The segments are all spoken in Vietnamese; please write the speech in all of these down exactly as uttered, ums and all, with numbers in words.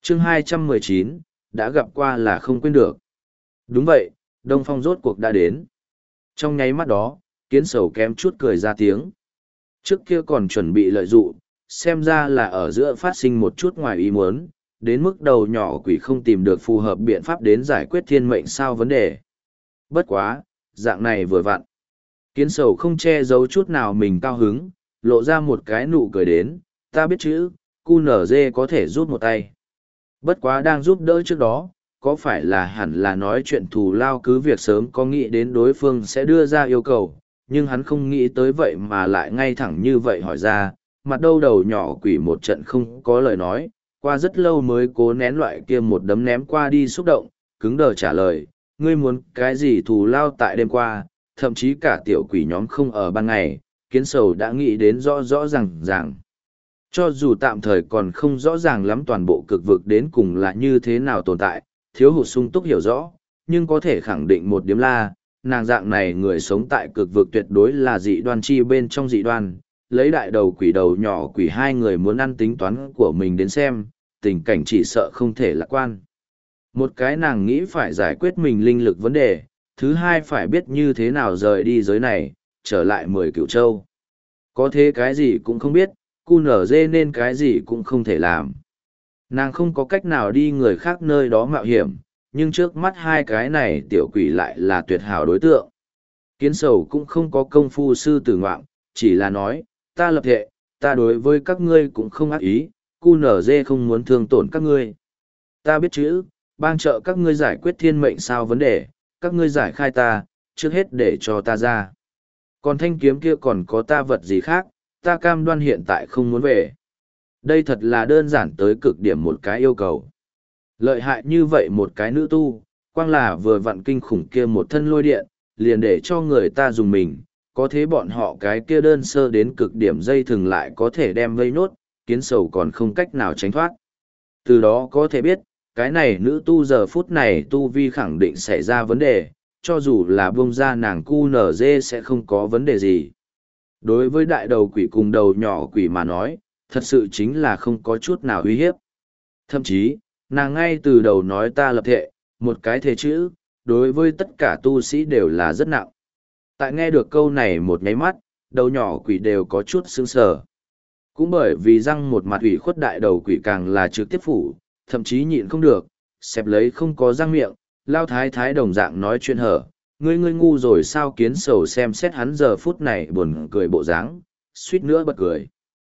chương hai trăm mười chín, đã gặp qua là không quên được. Đúng vậy, Đông Phong rốt cuộc đã đến. Trong nháy mắt đó, kiến sầu kém chút cười ra tiếng. Trước kia còn chuẩn bị lợi dụng, xem ra là ở giữa phát sinh một chút ngoài ý muốn, đến mức đầu nhỏ quỷ không tìm được phù hợp biện pháp đến giải quyết thiên mệnh sao vấn đề. Bất quá, dạng này vừa vặn. Kiến sầu không che giấu chút nào mình cao hứng, lộ ra một cái nụ cười đến, ta biết chữ, cu nở dê có thể giúp một tay. Bất quá đang giúp đỡ trước đó, có phải là hẳn là nói chuyện thù lao cứ việc sớm có nghĩ đến đối phương sẽ đưa ra yêu cầu, nhưng hắn không nghĩ tới vậy mà lại ngay thẳng như vậy hỏi ra, mặt đâu đầu nhỏ quỷ một trận không có lời nói, qua rất lâu mới cố nén loại kia một đấm ném qua đi xúc động, cứng đờ trả lời, ngươi muốn cái gì thù lao tại đêm qua, thậm chí cả tiểu quỷ nhóm không ở ban ngày, kiến sầu đã nghĩ đến rõ rõ ràng ràng. Cho dù tạm thời còn không rõ ràng lắm toàn bộ cực vực đến cùng là như thế nào tồn tại, thiếu hụt sung túc hiểu rõ, nhưng có thể khẳng định một điểm là, nàng dạng này người sống tại cực vực tuyệt đối là dị đoan chi bên trong dị đoan, lấy đại đầu quỷ đầu nhỏ quỷ hai người muốn ăn tính toán của mình đến xem, tình cảnh chỉ sợ không thể lạc quan. Một cái nàng nghĩ phải giải quyết mình linh lực vấn đề, thứ hai phải biết như thế nào rời đi giới này, trở lại mười cửu châu. Có thế cái gì cũng không biết, cu nở dê nên cái gì cũng không thể làm. Nàng không có cách nào đi người khác nơi đó mạo hiểm, nhưng trước mắt hai cái này tiểu quỷ lại là tuyệt hảo đối tượng. Kiến sầu cũng không có công phu sư tử ngoạm, chỉ là nói, ta lập thệ, ta đối với các ngươi cũng không ác ý, cu nở dê không muốn thương tổn các ngươi. Ta biết chữ, bang trợ các ngươi giải quyết thiên mệnh sao vấn đề, các ngươi giải khai ta, trước hết để cho ta ra. Còn thanh kiếm kia còn có ta vật gì khác, ta cam đoan hiện tại không muốn về. Đây thật là đơn giản tới cực điểm một cái yêu cầu. Lợi hại như vậy một cái nữ tu, quang là vừa vặn kinh khủng kia một thân lôi điện, liền để cho người ta dùng mình, có thế bọn họ cái kia đơn sơ đến cực điểm dây thừng lại có thể đem vây nốt, kiến sầu còn không cách nào tránh thoát. Từ đó có thể biết, cái này nữ tu giờ phút này tu vi khẳng định xảy ra vấn đề, cho dù là buông ra nàng cu nở dê sẽ không có vấn đề gì. Đối với đại đầu quỷ cùng đầu nhỏ quỷ mà nói, thật sự chính là không có chút nào uy hiếp. Thậm chí, nàng ngay từ đầu nói ta lập thệ, một cái thế chữ, đối với tất cả tu sĩ đều là rất nặng. Tại nghe được câu này một nháy mắt, đầu nhỏ quỷ đều có chút sững sờ. Cũng bởi vì răng một mặt ủy khuất đại đầu quỷ càng là trực tiếp phủ, thậm chí nhịn không được, xẹp lấy không có răng miệng, lao thái thái đồng dạng nói chuyện hở. Ngươi ngươi ngu rồi sao kiến sầu xem xét hắn giờ phút này buồn cười bộ dáng, suýt nữa bật cười.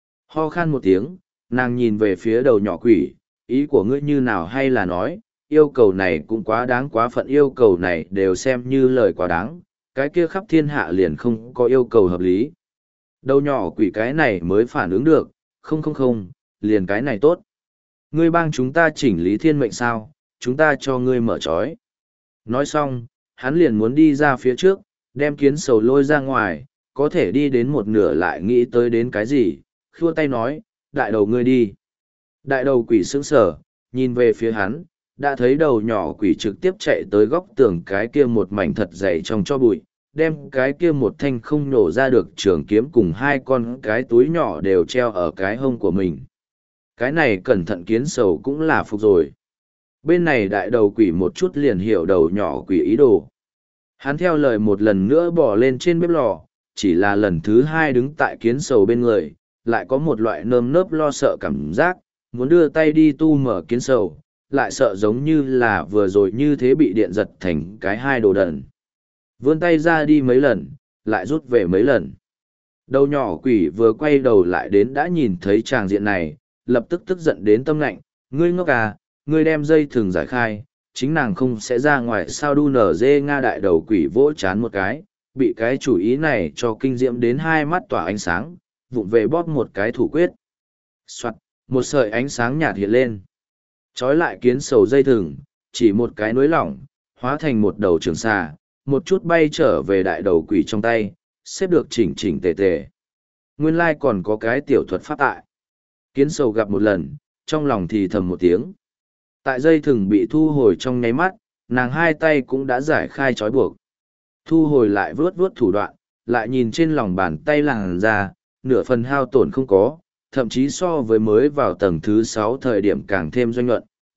Ho khan một tiếng, nàng nhìn về phía đầu nhỏ quỷ, ý của ngươi như nào hay là nói, yêu cầu này cũng quá đáng quá phận yêu cầu này đều xem như lời quá đáng, cái kia khắp thiên hạ liền không có yêu cầu hợp lý. Đầu nhỏ quỷ cái này mới phản ứng được, không không không, liền cái này tốt. Ngươi bang chúng ta chỉnh lý thiên mệnh sao, chúng ta cho ngươi mở trói. Nói xong, hắn liền muốn đi ra phía trước, đem kiến sầu lôi ra ngoài, có thể đi đến một nửa lại nghĩ tới đến cái gì, khua tay nói, đại đầu ngươi đi. Đại đầu quỷ sững sờ, nhìn về phía hắn, đã thấy đầu nhỏ quỷ trực tiếp chạy tới góc tường cái kia một mảnh thật dày trong cho bụi, đem cái kia một thanh không nổ ra được trường kiếm cùng hai con cái túi nhỏ đều treo ở cái hông của mình. Cái này cẩn thận kiến sầu cũng là phục rồi. Bên này đại đầu quỷ một chút liền hiểu đầu nhỏ quỷ ý đồ. Hắn theo lời một lần nữa bỏ lên trên bếp lò, chỉ là lần thứ hai đứng tại kiến sầu bên người, lại có một loại nơm nớp lo sợ cảm giác, muốn đưa tay đi tu mở kiến sầu, lại sợ giống như là vừa rồi như thế bị điện giật thành cái hai đồ đần. Vươn tay ra đi mấy lần, lại rút về mấy lần. Đầu nhỏ quỷ vừa quay đầu lại đến đã nhìn thấy tràng diện này, lập tức tức giận đến tâm lạnh, ngươi ngốc à, ngươi đem dây thừng giải khai, chính nàng không sẽ ra ngoài sao đu nở dê nga đại đầu quỷ vỗ chán một cái, bị cái chủ ý này cho kinh diễm đến hai mắt tỏa ánh sáng, vụng về bóp một cái thủ quyết. Soạt, một sợi ánh sáng nhạt hiện lên. Trói lại kiến sầu dây thừng, chỉ một cái nối lỏng, hóa thành một đầu trường xà, một chút bay trở về đại đầu quỷ trong tay, xếp được chỉnh chỉnh tề tề. Nguyên lai còn có cái tiểu thuật pháp tại. Kiến sầu gặp một lần, trong lòng thì thầm một tiếng. Tại dây thừng bị thu hồi trong nháy mắt, nàng hai tay cũng đã giải khai trói buộc. Thu hồi lại vướt vướt thủ đoạn, lại nhìn trên lòng bàn tay làn ra, nửa phần hao tổn không có, thậm chí so với mới vào tầng thứ sáu thời điểm càng thêm doanh nhuận,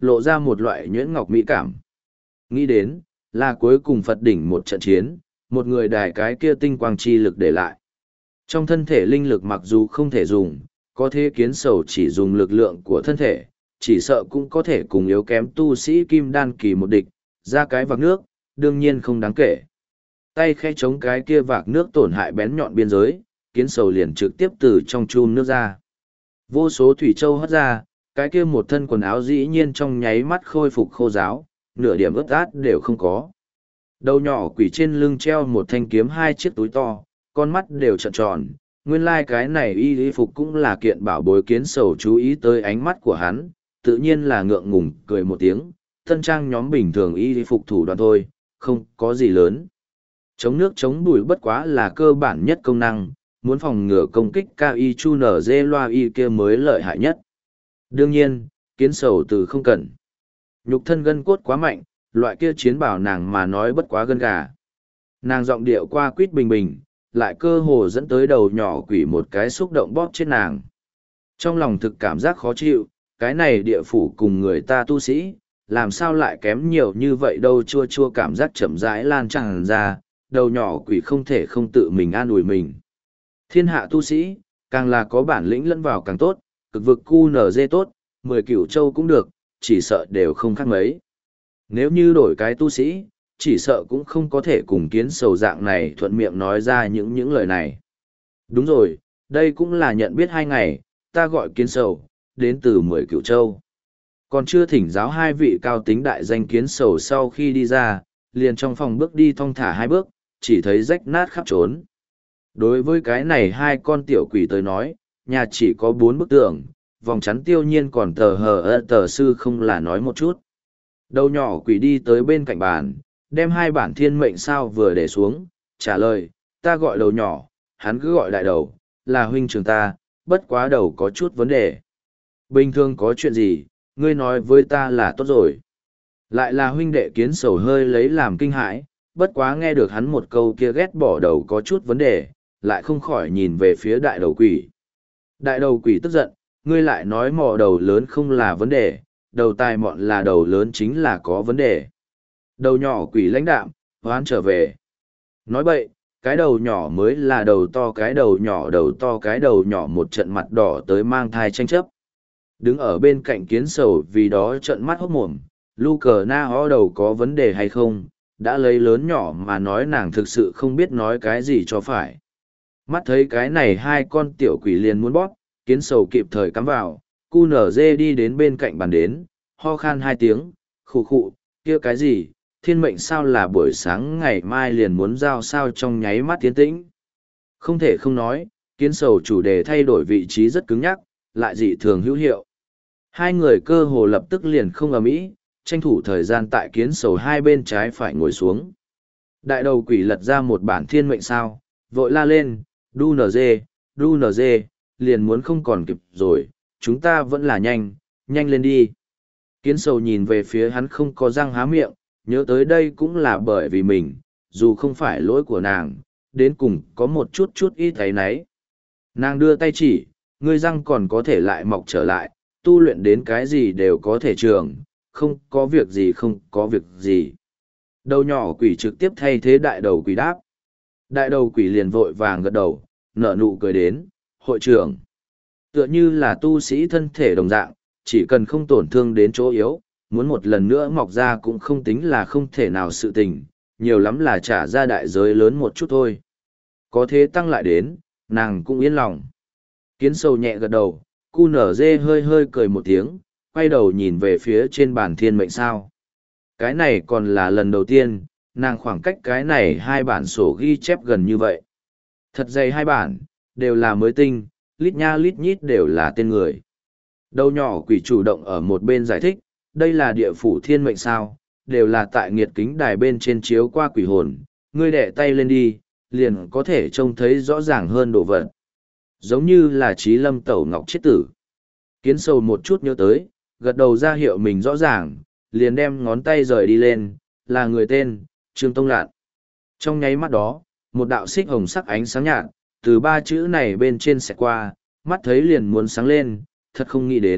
lộ ra một loại nhuyễn ngọc mỹ cảm. Nghĩ đến, là cuối cùng Phật đỉnh một trận chiến, một người đài cái kia tinh quang chi lực để lại. Trong thân thể linh lực mặc dù không thể dùng, có thế kiến sầu chỉ dùng lực lượng của thân thể, chỉ sợ cũng có thể cùng yếu kém tu sĩ kim đan kỳ một địch, ra cái vạc nước, đương nhiên không đáng kể. Tay khẽ chống cái kia vạc nước tổn hại bén nhọn biên giới, kiến sầu liền trực tiếp từ trong chum nước ra. Vô số thủy châu hất ra, cái kia một thân quần áo dĩ nhiên trong nháy mắt khôi phục khô ráo, nửa điểm ướt át đều không có. Đầu nhỏ quỷ trên lưng treo một thanh kiếm hai chiếc túi to, con mắt đều trợn tròn, nguyên lai like cái này y y phục cũng là kiện bảo bối. Kiến sầu chú ý tới ánh mắt của hắn, tự nhiên là ngượng ngùng cười một tiếng, thân trang nhóm bình thường y y phục thủ đoạn thôi, không có gì lớn. Chống nước chống bụi bất quá là cơ bản nhất công năng, muốn phòng ngừa công kích cao y chu nở dê loa y kia mới lợi hại nhất. Đương nhiên, kiến sầu từ không cần. Nhục thân gân cốt quá mạnh, loại kia chiến bảo nàng mà nói bất quá gân gà. Nàng giọng điệu qua quýt bình bình, lại cơ hồ dẫn tới đầu nhỏ quỷ một cái xúc động bóp chết nàng. Trong lòng thực cảm giác khó chịu, cái này địa phủ cùng người ta tu sĩ, làm sao lại kém nhiều như vậy đâu. Chua chua cảm giác chậm rãi lan tràn ra, đầu nhỏ quỷ không thể không tự mình an ủi mình. Thiên hạ tu sĩ, càng là có bản lĩnh lẫn vào càng tốt, cực vực cu nở dê tốt, mười cửu châu cũng được, chỉ sợ đều không khác mấy. Nếu như đổi cái tu sĩ, chỉ sợ cũng không có thể cùng kiến sầu dạng này thuận miệng nói ra những những lời này. Đúng rồi, đây cũng là nhận biết hai ngày, ta gọi kiến sầu, đến từ mười cửu châu. Còn chưa thỉnh giáo hai vị cao tính đại danh kiến sầu sau khi đi ra, liền trong phòng bước đi thong thả hai bước, chỉ thấy rách nát khắp trốn. Đối với cái này hai con tiểu quỷ tới nói, nhà chỉ có bốn bức tường, vòng chắn tiêu nhiên còn tờ hờ ơ tờ sư không là nói một chút. Đầu nhỏ quỷ đi tới bên cạnh bàn, đem hai bản thiên mệnh sao vừa để xuống, trả lời, ta gọi đầu nhỏ, hắn cứ gọi đại đầu, là huynh trưởng ta, bất quá đầu có chút vấn đề. Bình thường có chuyện gì, ngươi nói với ta là tốt rồi. Lại là huynh đệ kiến sầu hơi lấy làm kinh hãi, bất quá nghe được hắn một câu kia ghét bỏ đầu có chút vấn đề, lại không khỏi nhìn về phía đại đầu quỷ. Đại đầu quỷ tức giận, ngươi lại nói mò đầu lớn không là vấn đề, đầu tài mọn là đầu lớn chính là có vấn đề. Đầu nhỏ quỷ lãnh đạm, hoán trở về. Nói bậy, cái đầu nhỏ mới là đầu to, cái đầu nhỏ đầu to cái đầu nhỏ một trận mặt đỏ tới mang thai tranh chấp. Đứng ở bên cạnh kiến sầu vì đó trận mắt hốt mồm, lu cờ na ho đầu có vấn đề hay không, đã lấy lớn nhỏ mà nói nàng thực sự không biết nói cái gì cho phải. Mắt thấy cái này hai con tiểu quỷ liền muốn bóp, kiến sầu kịp thời cắm vào, cu nở dê đi đến bên cạnh bàn đến, ho khan hai tiếng, khụ khụ, kia cái gì, thiên mệnh sao là buổi sáng ngày mai liền muốn giao sao trong nháy mắt tiến tĩnh. Không thể không nói, kiến sầu chủ đề thay đổi vị trí rất cứng nhắc, lại dị thường hữu hiệu. Hai người cơ hồ lập tức liền không ầm ĩ, tranh thủ thời gian tại kiến sầu hai bên trái phải ngồi xuống. Đại đầu quỷ lật ra một bản thiên mệnh sao, vội la lên, đu nở dê, đu nở dê, liền muốn không còn kịp rồi, chúng ta vẫn là nhanh, nhanh lên đi. Kiến sầu nhìn về phía hắn không có răng há miệng, nhớ tới đây cũng là bởi vì mình, dù không phải lỗi của nàng, đến cùng có một chút chút ít thấy nấy. Nàng đưa tay chỉ, ngươi răng còn có thể lại mọc trở lại, tu luyện đến cái gì đều có thể trường, không có việc gì không có việc gì. Đầu nhỏ quỷ trực tiếp thay thế đại đầu quỷ đáp. Đại đầu quỷ liền vội vàng gật đầu, nở nụ cười đến, hội trưởng. Tựa như là tu sĩ thân thể đồng dạng, chỉ cần không tổn thương đến chỗ yếu, muốn một lần nữa mọc ra cũng không tính là không thể nào sự tình, nhiều lắm là trả ra đại giới lớn một chút thôi. Có thế tăng lại đến, nàng cũng yên lòng. Kiến sầu nhẹ gật đầu, cu nở dê hơi hơi cười một tiếng, quay đầu nhìn về phía trên bàn thiên mệnh sao. Cái này còn là lần đầu tiên, nàng khoảng cách cái này hai bản sổ ghi chép gần như vậy. Thật dày hai bản, đều là mới tinh, lít nha lít nhít đều là tên người. Đầu nhỏ quỷ chủ động ở một bên giải thích, đây là địa phủ thiên mệnh sao, đều là tại nghiệt kính đài bên trên chiếu qua quỷ hồn, ngươi đẻ tay lên đi, liền có thể trông thấy rõ ràng hơn đồ vật. Giống như là trí lâm tẩu ngọc chết tử. Kiến sầu một chút nhớ tới, gật đầu ra hiệu mình rõ ràng, liền đem ngón tay rời đi lên, là người tên, Trương Tông Lạn. Trong nháy mắt đó, một đạo xích hồng sắc ánh sáng nhạt, từ ba chữ này bên trên xẹt qua, mắt thấy liền muốn sáng lên, thật không nghĩ đến,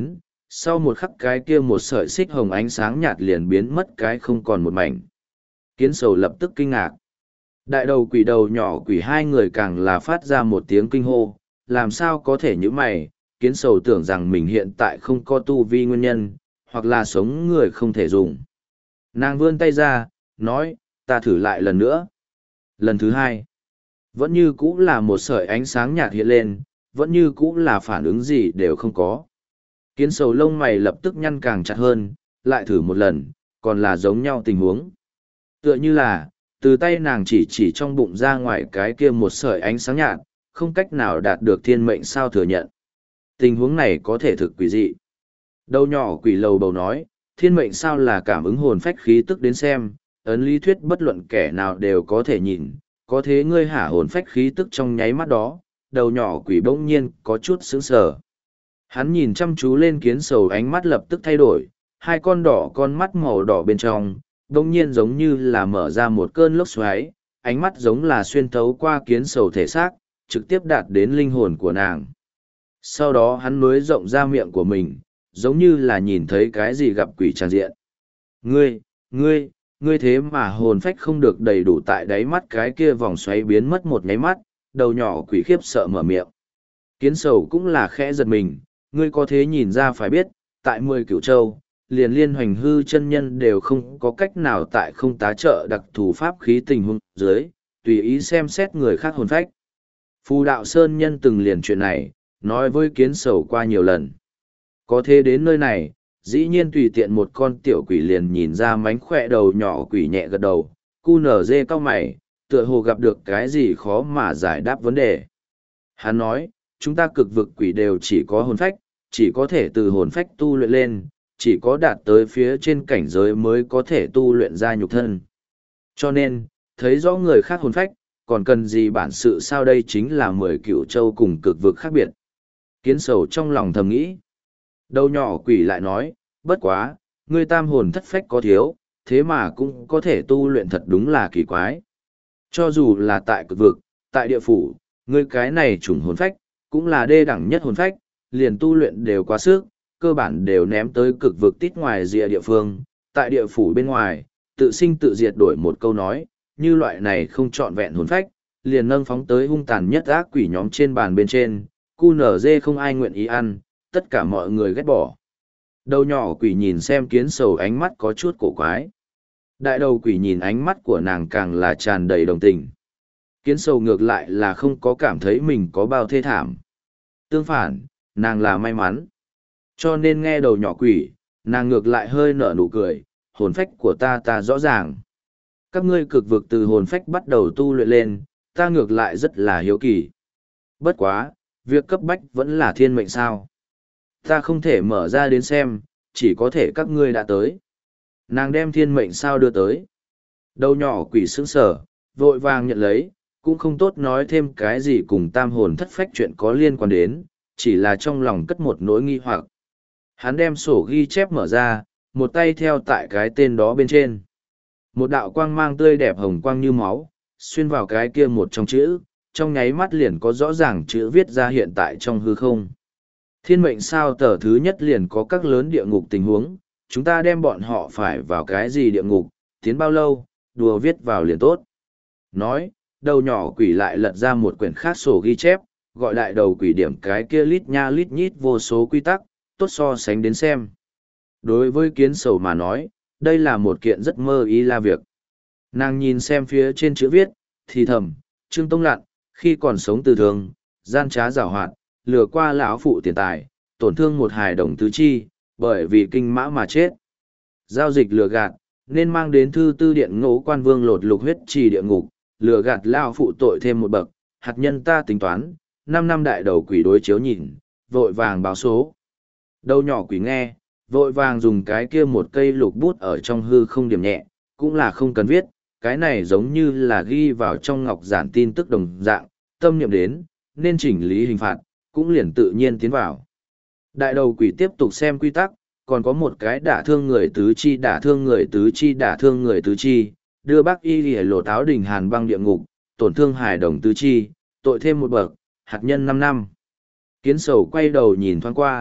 sau một khắc cái kia một sợi xích hồng ánh sáng nhạt liền biến mất cái không còn một mảnh. Kiến sầu lập tức kinh ngạc. Đại đầu quỷ đầu nhỏ quỷ hai người càng là phát ra một tiếng kinh hô, làm sao có thể như mày, kiến sầu tưởng rằng mình hiện tại không có tu vi nguyên nhân, hoặc là sống người không thể dùng. Nàng vươn tay ra, nói, ta thử lại lần nữa. Lần thứ hai, vẫn như cũ là một sợi ánh sáng nhạt hiện lên, vẫn như cũ là phản ứng gì đều không có. Kiến sầu lông mày lập tức nhăn càng chặt hơn, lại thử một lần, còn là giống nhau tình huống. Tựa như là, từ tay nàng chỉ chỉ trong bụng ra ngoài cái kia một sợi ánh sáng nhạt, không cách nào đạt được thiên mệnh sao thừa nhận. Tình huống này có thể thực quỷ dị. Đầu nhỏ quỷ lầu bầu nói, thiên mệnh sao là cảm ứng hồn phách khí tức đến xem, ấn lý thuyết bất luận kẻ nào đều có thể nhìn, có thế ngươi hả hồn phách khí tức trong nháy mắt đó, đầu nhỏ quỷ bỗng nhiên có chút sững sờ. Hắn nhìn chăm chú lên kiến sầu, ánh mắt lập tức thay đổi, hai con đỏ con mắt màu đỏ bên trong, bỗng nhiên giống như là mở ra một cơn lốc xoáy, ánh mắt giống là xuyên thấu qua kiến sầu thể xác, trực tiếp đạt đến linh hồn của nàng. Sau đó hắn nối rộng ra miệng của mình, giống như là nhìn thấy cái gì gặp quỷ tràn diện. Ngươi, ngươi, ngươi thế mà hồn phách không được đầy đủ tại đáy mắt cái kia vòng xoáy biến mất một nháy mắt, đầu nhỏ quỷ khiếp sợ mở miệng. Kiến sầu cũng là khẽ giật mình, ngươi có thế nhìn ra phải biết, tại mười cửu châu, liền liên hoành hư chân nhân đều không có cách nào tại không tá trợ đặc thù pháp khí tình huống dưới, tùy ý xem xét người khác hồn phách. Phù đạo sơn nhân từng liền chuyện này, nói với kiến sầu qua nhiều lần. Có thế đến nơi này, dĩ nhiên tùy tiện một con tiểu quỷ liền nhìn ra mánh khỏe đầu nhỏ quỷ nhẹ gật đầu, cu nở dê cao mày, tựa hồ gặp được cái gì khó mà giải đáp vấn đề. Hắn nói, chúng ta cực vực quỷ đều chỉ có hồn phách, chỉ có thể từ hồn phách tu luyện lên, chỉ có đạt tới phía trên cảnh giới mới có thể tu luyện ra nhục thân. Cho nên, thấy rõ người khác hồn phách, còn cần gì bản sự sao, đây chính là mười cửu châu cùng cực vực khác biệt. Kiến sầu trong lòng thầm nghĩ. Đầu nhỏ quỷ lại nói, bất quá, ngươi tam hồn thất phách có thiếu, thế mà cũng có thể tu luyện thật đúng là kỳ quái. Cho dù là tại cực vực, tại địa phủ, ngươi cái này chủng hồn phách, cũng là đê đẳng nhất hồn phách, liền tu luyện đều quá sức, cơ bản đều ném tới cực vực tít ngoài rìa địa phương, tại địa phủ bên ngoài, tự sinh tự diệt đổi một câu nói, như loại này không trọn vẹn hồn phách, liền nâng phóng tới hung tàn nhất ác quỷ nhóm trên bàn bên trên, cu nở dê không ai nguyện ý ăn, tất cả mọi người ghét bỏ. Đầu nhỏ quỷ nhìn xem kiến sầu, ánh mắt có chút cổ quái. Đại đầu quỷ nhìn ánh mắt của nàng càng là tràn đầy đồng tình. Kiến sầu ngược lại là không có cảm thấy mình có bao thê thảm. Tương phản, nàng là may mắn. Cho nên nghe đầu nhỏ quỷ, nàng ngược lại hơi nở nụ cười, hồn phách của ta ta rõ ràng. Các ngươi cực vực từ hồn phách bắt đầu tu luyện lên, ta ngược lại rất là hiếu kỳ. Bất quá, việc cấp bách vẫn là thiên mệnh sao. Ta không thể mở ra đến xem, chỉ có thể các ngươi đã tới. Nàng đem thiên mệnh sao đưa tới. Đầu nhỏ quỷ sững sờ, vội vàng nhận lấy, cũng không tốt nói thêm cái gì cùng tam hồn thất phách chuyện có liên quan đến, chỉ là trong lòng cất một nỗi nghi hoặc. Hắn đem sổ ghi chép mở ra, một tay theo tại cái tên đó bên trên. Một đạo quang mang tươi đẹp hồng quang như máu, xuyên vào cái kia một trong chữ, trong nháy mắt liền có rõ ràng chữ viết ra hiện tại trong hư không. Thiên mệnh sao tờ thứ nhất liền có các lớn địa ngục tình huống, chúng ta đem bọn họ phải vào cái gì địa ngục, tiến bao lâu, đùa viết vào liền tốt. Nói, đầu nhỏ quỷ lại lật ra một quyển khác sổ ghi chép, gọi đại đầu quỷ điểm cái kia lít nha lít nhít vô số quy tắc, tốt so sánh đến xem. Đối với kiến sầu mà nói, đây là một kiện rất mơ ý la việc. Nàng nhìn xem phía trên chữ viết, thì thầm, Trương Tông Lặn, khi còn sống từ thường, gian trá giảo hoạt, lừa qua lão phụ tiền tài, tổn thương một hài đồng tứ chi, bởi vì kinh mã mà chết. Giao dịch lừa gạt, nên mang đến thư tư điện ngũ quan vương lột lục huyết trì địa ngục, lừa gạt lão phụ tội thêm một bậc, hạt nhân ta tính toán, năm năm đại đầu quỷ đối chiếu nhìn, vội vàng báo số. Đầu nhỏ quỷ nghe, vội vàng dùng cái kia một cây lục bút ở trong hư không điểm nhẹ, cũng là không cần viết, cái này giống như là ghi vào trong ngọc giản tin tức đồng dạng, tâm niệm đến, nên chỉnh lý hình phạt, cũng liền tự nhiên tiến vào. Đại đầu quỷ tiếp tục xem quy tắc, còn có một cái đả thương người tứ chi đả thương người tứ chi đả thương người tứ chi, đưa bác y lìa lộ táo đỉnh hàn băng địa ngục, tổn thương hài đồng tứ chi, tội thêm một bậc, hạt nhân năm năm. Kiến sầu quay đầu nhìn thoáng qua,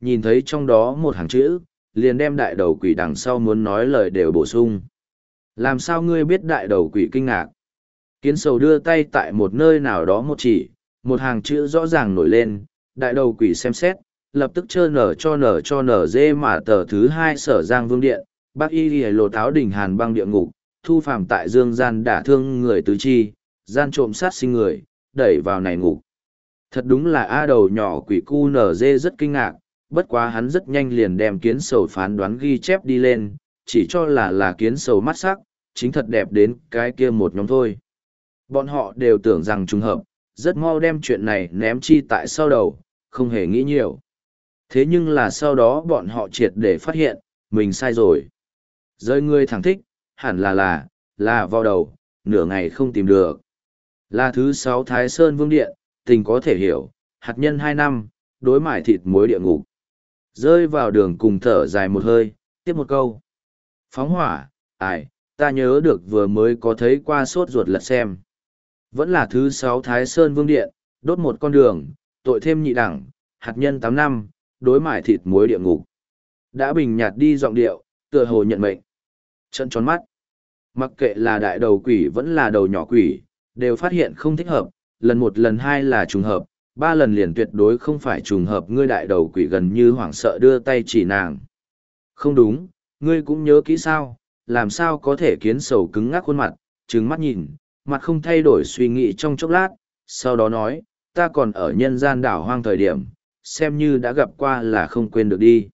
nhìn thấy trong đó một hàng chữ, liền đem đại đầu quỷ đằng sau muốn nói lời đều bổ sung. Làm sao ngươi biết đại đầu quỷ kinh ngạc? Kiến sầu đưa tay tại một nơi nào đó một chỉ, một hàng chữ rõ ràng nổi lên, đại đầu quỷ xem xét, lập tức chơ nở cho nở cho nở dê mà tờ thứ hai sở giang vương điện, bác y ghi lột áo đỉnh hàn băng địa ngục, thu phàm tại dương gian đả thương người tứ chi, gian trộm sát sinh người, đẩy vào này ngục. Thật đúng là A đầu nhỏ quỷ cu nở dê rất kinh ngạc, bất quá hắn rất nhanh liền đem kiến sầu phán đoán ghi chép đi lên, chỉ cho là là kiến sầu mắt sắc, chính thật đẹp đến cái kia một nhóm thôi. Bọn họ đều tưởng rằng trùng hợp, rất mau đem chuyện này ném chi tại sau đầu, không hề nghĩ nhiều. Thế nhưng là sau đó bọn họ triệt để phát hiện, mình sai rồi. Rơi người thẳng thích, hẳn là là, là vào đầu, nửa ngày không tìm được. Là thứ sáu Thái Sơn Vương Điện, tình có thể hiểu, hạt nhân hai năm, đối mải thịt muối địa ngục. Rơi vào đường cùng thở dài một hơi, tiếp một câu. Phóng hỏa, ai, ta nhớ được vừa mới có thấy qua sốt ruột lật xem. Vẫn là thứ sáu Thái Sơn Vương Điện, đốt một con đường, tội thêm nhị đẳng, hạt nhân tám năm, đối mải thịt muối địa ngục. Đã bình nhạt đi giọng điệu, tựa hồ nhận mệnh. Trận tròn mắt. Mặc kệ là đại đầu quỷ vẫn là đầu nhỏ quỷ, đều phát hiện không thích hợp, lần một lần hai là trùng hợp, ba lần liền tuyệt đối không phải trùng hợp. Ngươi đại đầu quỷ gần như hoảng sợ đưa tay chỉ nàng. Không đúng, ngươi cũng nhớ kỹ sao, làm sao có thể kiến sầu cứng ngắc khuôn mặt, trừng mắt nhìn, mặt không thay đổi suy nghĩ trong chốc lát, sau đó nói, ta còn ở nhân gian đảo hoang thời điểm, xem như đã gặp qua là không quên được đi.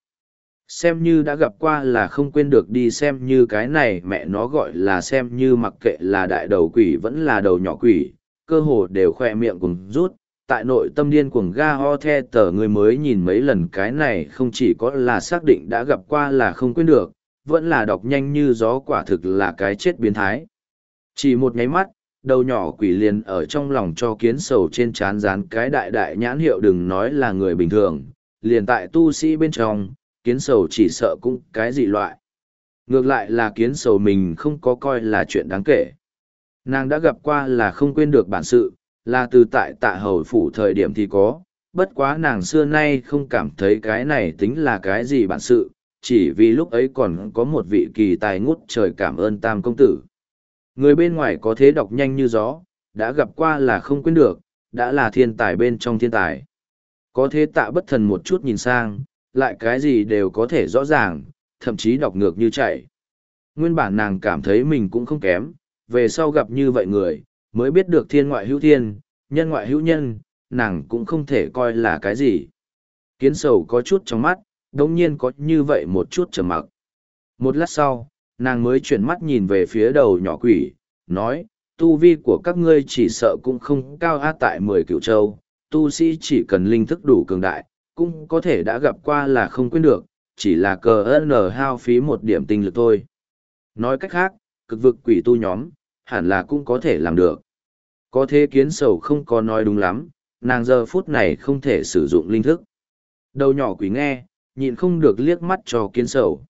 Xem như đã gặp qua là không quên được đi, xem như cái này mẹ nó gọi là xem như, mặc kệ là đại đầu quỷ vẫn là đầu nhỏ quỷ, cơ hồ đều khoe miệng cùng rút, tại nội tâm điên cuồng ga ho the tờ. Người mới nhìn mấy lần cái này không chỉ có là xác định đã gặp qua là không quên được, vẫn là đọc nhanh như gió, quả thực là cái chết biến thái. Chỉ một nháy mắt, đầu nhỏ quỷ liền ở trong lòng cho kiến sầu trên trán dán cái đại đại nhãn hiệu, đừng nói là người bình thường, liền tại tu sĩ bên trong, kiến sầu chỉ sợ cũng cái dị loại. Ngược lại là kiến sầu mình không có coi là chuyện đáng kể. Nàng đã gặp qua là không quên được bản sự, là từ tại tạ hầu phủ thời điểm thì có, bất quá nàng xưa nay không cảm thấy cái này tính là cái gì bản sự, chỉ vì lúc ấy còn có một vị kỳ tài ngút trời, cảm ơn tam công tử. Người bên ngoài có thế đọc nhanh như gió, đã gặp qua là không quên được, đã là thiên tài bên trong thiên tài. Có thế tạ bất thần một chút nhìn sang, lại cái gì đều có thể rõ ràng, thậm chí đọc ngược như chạy. Nguyên bản nàng cảm thấy mình cũng không kém, về sau gặp như vậy người, mới biết được thiên ngoại hữu thiên, nhân ngoại hữu nhân, nàng cũng không thể coi là cái gì. Kiến sầu có chút trong mắt, đồng nhiên có như vậy một chút trầm mặc. Một lát sau, nàng mới chuyển mắt nhìn về phía đầu nhỏ quỷ, nói, tu vi của các ngươi chỉ sợ cũng không cao á tại mười cửu châu, tu sĩ chỉ cần linh thức đủ cường đại, cũng có thể đã gặp qua là không quên được, chỉ là cờ ơn hao phí một điểm tinh lực thôi. Nói cách khác, cực vực quỷ tu nhóm, hẳn là cũng có thể làm được. Có thế kiến sầu không có nói đúng lắm, nàng giờ phút này không thể sử dụng linh thức. Đầu nhỏ quỷ nghe, nhịn không được liếc mắt cho kiến sầu.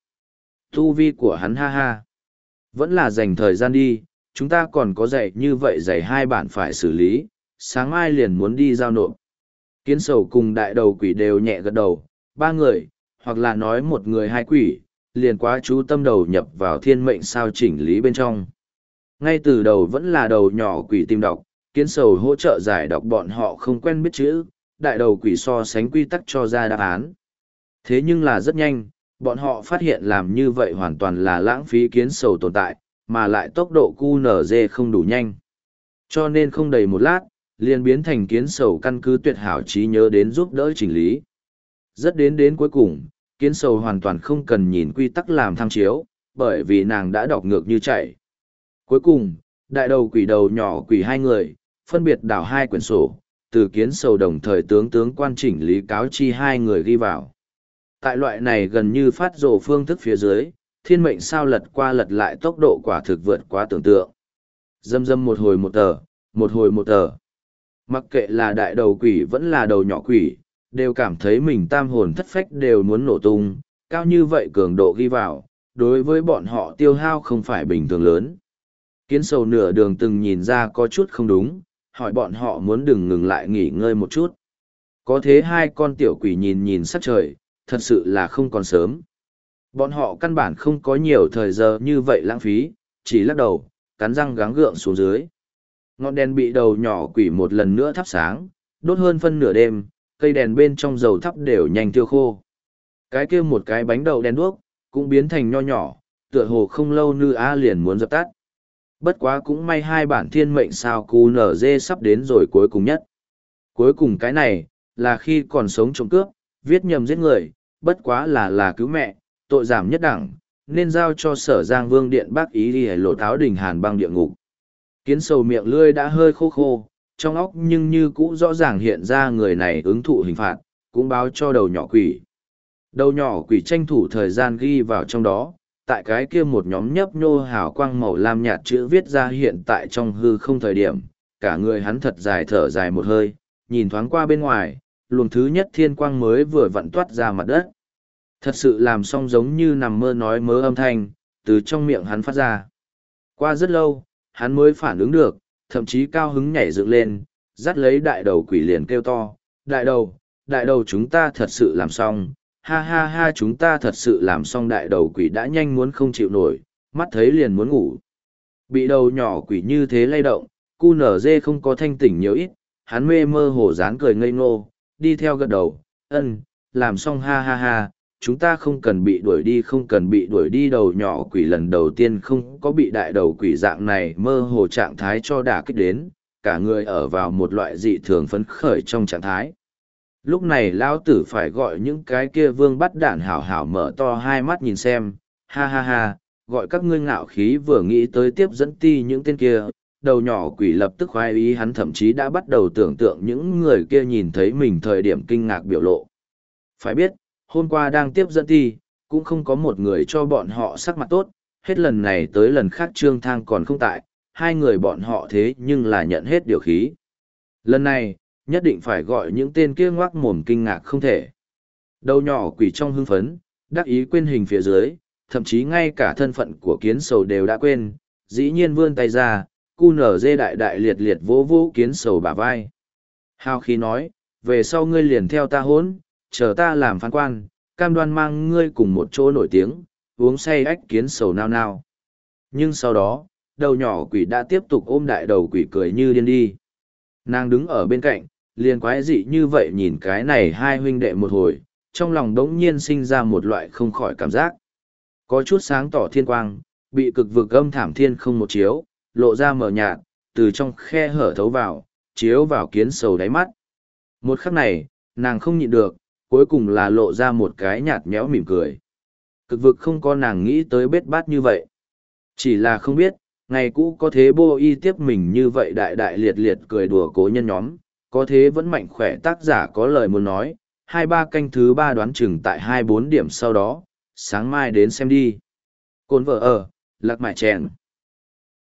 Tu vi của hắn ha ha. Vẫn là dành thời gian đi, chúng ta còn có dạy như vậy dạy hai bản phải xử lý, sáng mai liền muốn đi giao nộp. Kiến sầu cùng đại đầu quỷ đều nhẹ gật đầu, ba người, hoặc là nói một người hai quỷ, liền quá chú tâm đầu nhập vào thiên mệnh sao chỉnh lý bên trong. Ngay từ đầu vẫn là đầu nhỏ quỷ tìm đọc, kiến sầu hỗ trợ giải đọc bọn họ không quen biết chữ, đại đầu quỷ so sánh quy tắc cho ra đáp án. Thế nhưng là rất nhanh, bọn họ phát hiện làm như vậy hoàn toàn là lãng phí kiến sầu tồn tại, mà lại tốc độ Q N Z không đủ nhanh. Cho nên không đầy một lát, liền biến thành kiến sầu căn cứ tuyệt hảo trí nhớ đến giúp đỡ chỉnh lý. Rất đến đến cuối cùng, kiến sầu hoàn toàn không cần nhìn quy tắc làm tham chiếu, bởi vì nàng đã đọc ngược như chạy. Cuối cùng, đại đầu quỷ đầu nhỏ quỷ hai người, phân biệt đảo hai quyển sổ, từ kiến sầu đồng thời tướng tướng quan chỉnh lý cáo chi hai người ghi vào. Tại loại này gần như phát rồ phương thức phía dưới, thiên mệnh sao lật qua lật lại tốc độ quả thực vượt quá tưởng tượng. Dâm dâm một hồi một tờ, một hồi một tờ. Mặc kệ là đại đầu quỷ vẫn là đầu nhỏ quỷ, đều cảm thấy mình tam hồn thất phách đều muốn nổ tung, cao như vậy cường độ ghi vào, đối với bọn họ tiêu hao không phải bình thường lớn. Kiến sầu nửa đường từng nhìn ra có chút không đúng, hỏi bọn họ muốn đừng ngừng lại nghỉ ngơi một chút. Có thế hai con tiểu quỷ nhìn nhìn sắc trời, thật sự là không còn sớm. Bọn họ căn bản không có nhiều thời giờ như vậy lãng phí, chỉ lắc đầu, cắn răng gắng gượng xuống dưới. Ngọn đèn bị đầu nhỏ quỷ một lần nữa thắp sáng, đốt hơn phân nửa đêm, cây đèn bên trong dầu thắp đều nhanh tiêu khô. Cái kia một cái bánh đậu đèn đuốc, cũng biến thành nho nhỏ, tựa hồ không lâu nư a liền muốn dập tắt. Bất quá cũng may hai bản thiên mệnh sao cu nở dê sắp đến rồi cuối cùng nhất. Cuối cùng cái này, là khi còn sống trộm cướp, viết nhầm giết người, bất quá là là cứu mẹ, tội giảm nhất đẳng, nên giao cho sở giang vương điện bác ý đi lộ tháo đình hàn băng địa ngục. Kiến sầu miệng lươi đã hơi khô khô, trong óc nhưng như cũ rõ ràng hiện ra người này ứng thụ hình phạt, cũng báo cho đầu nhỏ quỷ. Đầu nhỏ quỷ tranh thủ thời gian ghi vào trong đó, tại cái kia một nhóm nhấp nhô hào quang màu lam nhạt chữ viết ra hiện tại trong hư không thời điểm, cả người hắn thật dài thở dài một hơi, nhìn thoáng qua bên ngoài, luồng thứ nhất thiên quang mới vừa vặn toát ra mặt đất. Thật sự làm xong giống như nằm mơ nói mớ âm thanh, từ trong miệng hắn phát ra. Qua rất lâu, hắn mới phản ứng được, thậm chí cao hứng nhảy dựng lên, dắt lấy đại đầu quỷ liền kêu to, đại đầu, đại đầu chúng ta thật sự làm xong, ha ha ha chúng ta thật sự làm xong. Đại đầu quỷ đã nhanh muốn không chịu nổi, mắt thấy liền muốn ngủ. Bị đầu nhỏ quỷ như thế lay động, cu nở dê không có thanh tỉnh nhiều ít, hắn mê mơ hồ dán cười ngây ngô, đi theo gật đầu, ân, làm xong ha ha ha, chúng ta không cần bị đuổi đi không cần bị đuổi đi. Đầu nhỏ quỷ lần đầu tiên không có bị đại đầu quỷ dạng này mơ hồ trạng thái cho đả kích đến, cả người ở vào một loại dị thường phấn khởi trong trạng thái. Lúc này lão tử phải gọi những cái kia vương bắt đạn hảo hảo mở to hai mắt nhìn xem, ha ha ha, gọi các ngươi ngạo khí vừa nghĩ tới tiếp dẫn ti những tên kia. Đầu nhỏ quỷ lập tức khoái ý, hắn thậm chí đã bắt đầu tưởng tượng những người kia nhìn thấy mình thời điểm kinh ngạc biểu lộ. Phải biết, hôm qua đang tiếp dẫn ti, cũng không có một người cho bọn họ sắc mặt tốt, hết lần này tới lần khác Trương Thang còn không tại, hai người bọn họ thế nhưng là nhận hết điều khí. Lần này, nhất định phải gọi những tên kia ngoác mồm kinh ngạc không thể. Đầu nhỏ quỷ trong hưng phấn, đắc ý quên hình phía dưới, thậm chí ngay cả thân phận của kiến sầu đều đã quên, dĩ nhiên vươn tay ra, cu nở dê đại đại liệt liệt vỗ vỗ kiến sầu bả vai. Hào khí nói, về sau ngươi liền theo ta hốn, chờ ta làm phán quan, cam đoan mang ngươi cùng một chỗ nổi tiếng, uống say ách. Kiến sầu nao nao. Nhưng sau đó, đầu nhỏ quỷ đã tiếp tục ôm đại đầu quỷ cười như điên đi. Nàng đứng ở bên cạnh, liền quái dị như vậy nhìn cái này hai huynh đệ một hồi, trong lòng đống nhiên sinh ra một loại không khỏi cảm giác. Có chút sáng tỏ thiên quang, bị cực vực âm thảm thiên không một chiếu, lộ ra mờ nhạt, từ trong khe hở thấu vào, chiếu vào kiến sầu đáy mắt. Một khắc này, nàng không nhịn được, cuối cùng là lộ ra một cái nhạt méo mỉm cười. Cực vực không có nàng nghĩ tới bết bát như vậy. Chỉ là không biết, ngày cũ có thế bô y tiếp mình như vậy đại đại liệt liệt cười đùa cố nhân nhóm, có thế vẫn mạnh khỏe tác giả có lời muốn nói, hai ba canh thứ ba đoán chừng tại hai bốn điểm sau đó, sáng mai đến xem đi. Cồn vợ ở, lạc mại chèn.